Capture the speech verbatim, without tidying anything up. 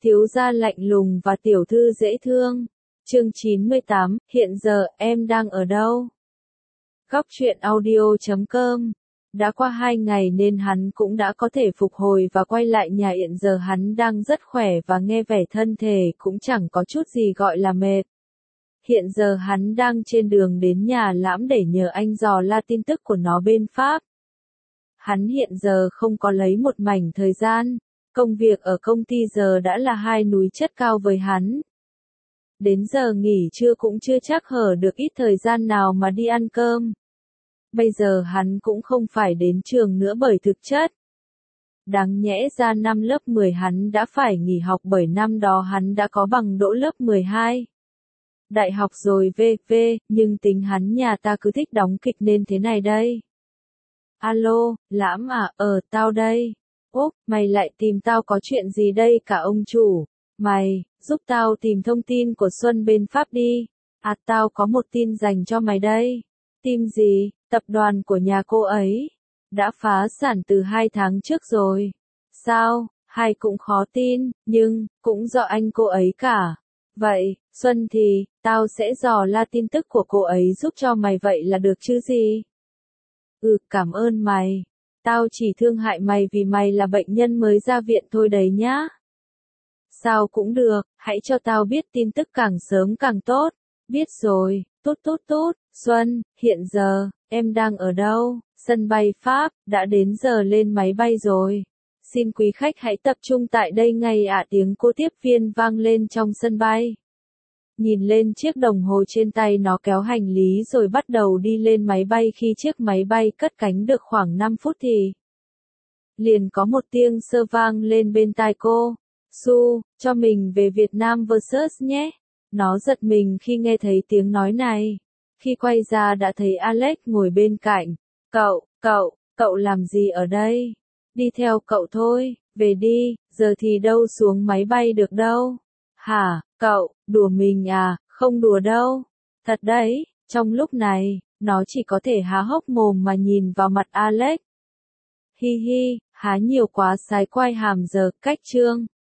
Thiếu gia lạnh lùng và tiểu thư dễ thương. Chương chín mươi tám, hiện giờ em đang ở đâu? Góc truyện audio chấm com. Đã qua hai ngày nên hắn cũng đã có thể phục hồi và quay lại nhà. Hiện giờ hắn đang rất khỏe và nghe vẻ thân thể cũng chẳng có chút gì gọi là mệt. Hiện giờ hắn đang trên đường đến nhà Lãm để nhờ anh dò la tin tức của nó bên Pháp. Hắn hiện giờ không có lấy một mảnh thời gian. Công việc ở công ty giờ đã là hai núi chất cao với hắn. Đến giờ nghỉ trưa cũng chưa chắc hở được ít thời gian nào mà đi ăn cơm. Bây giờ hắn cũng không phải đến trường nữa bởi thực chất. Đáng nhẽ ra năm lớp mười hắn đã phải nghỉ học bởi năm đó hắn đã có bằng đỗ lớp mười hai. Đại học rồi vê vê, nhưng tính hắn nhà ta cứ thích đóng kịch nên thế này đây. Alo, Lãm à, ờ, tao đây. Úp, mày lại tìm tao có chuyện gì đây cả ông chủ? Mày, giúp tao tìm thông tin của Xuân bên Pháp đi. À, tao có một tin dành cho mày đây. Tin gì? Tập đoàn của nhà cô ấy đã phá sản từ hai tháng trước rồi. Sao? Hai cũng khó tin, nhưng cũng do anh cô ấy cả. Vậy, Xuân thì, tao sẽ dò la tin tức của cô ấy giúp cho mày vậy là được chứ gì? Ừ, cảm ơn mày. Tao chỉ thương hại mày vì mày là bệnh nhân mới ra viện thôi đấy nhá. Sao cũng được, hãy cho tao biết tin tức càng sớm càng tốt. Biết rồi, tốt tốt tốt. Xuân, hiện giờ, em đang ở đâu? Sân bay Pháp, đã đến giờ lên máy bay rồi. Xin quý khách hãy tập trung tại đây ngay ạ. Tiếng cô tiếp viên vang lên trong sân bay. Nhìn lên chiếc đồng hồ trên tay, nó kéo hành lý rồi bắt đầu đi lên máy bay. Khi chiếc máy bay cất cánh được khoảng năm phút thì liền có một tiếng sơ vang lên bên tai cô. Su, cho mình về Việt Nam versus nhé. Nó giật mình khi nghe thấy tiếng nói này. Khi quay ra đã thấy Alex ngồi bên cạnh. Cậu, cậu, cậu làm gì ở đây? Đi theo cậu thôi, về đi, giờ thì đâu xuống máy bay được đâu. Hả, cậu, đùa mình à, không đùa đâu. Thật đấy, trong lúc này, nó chỉ có thể há hốc mồm mà nhìn vào mặt Alex. Hi hi, há nhiều quá sái quai hàm giờ, cách chương.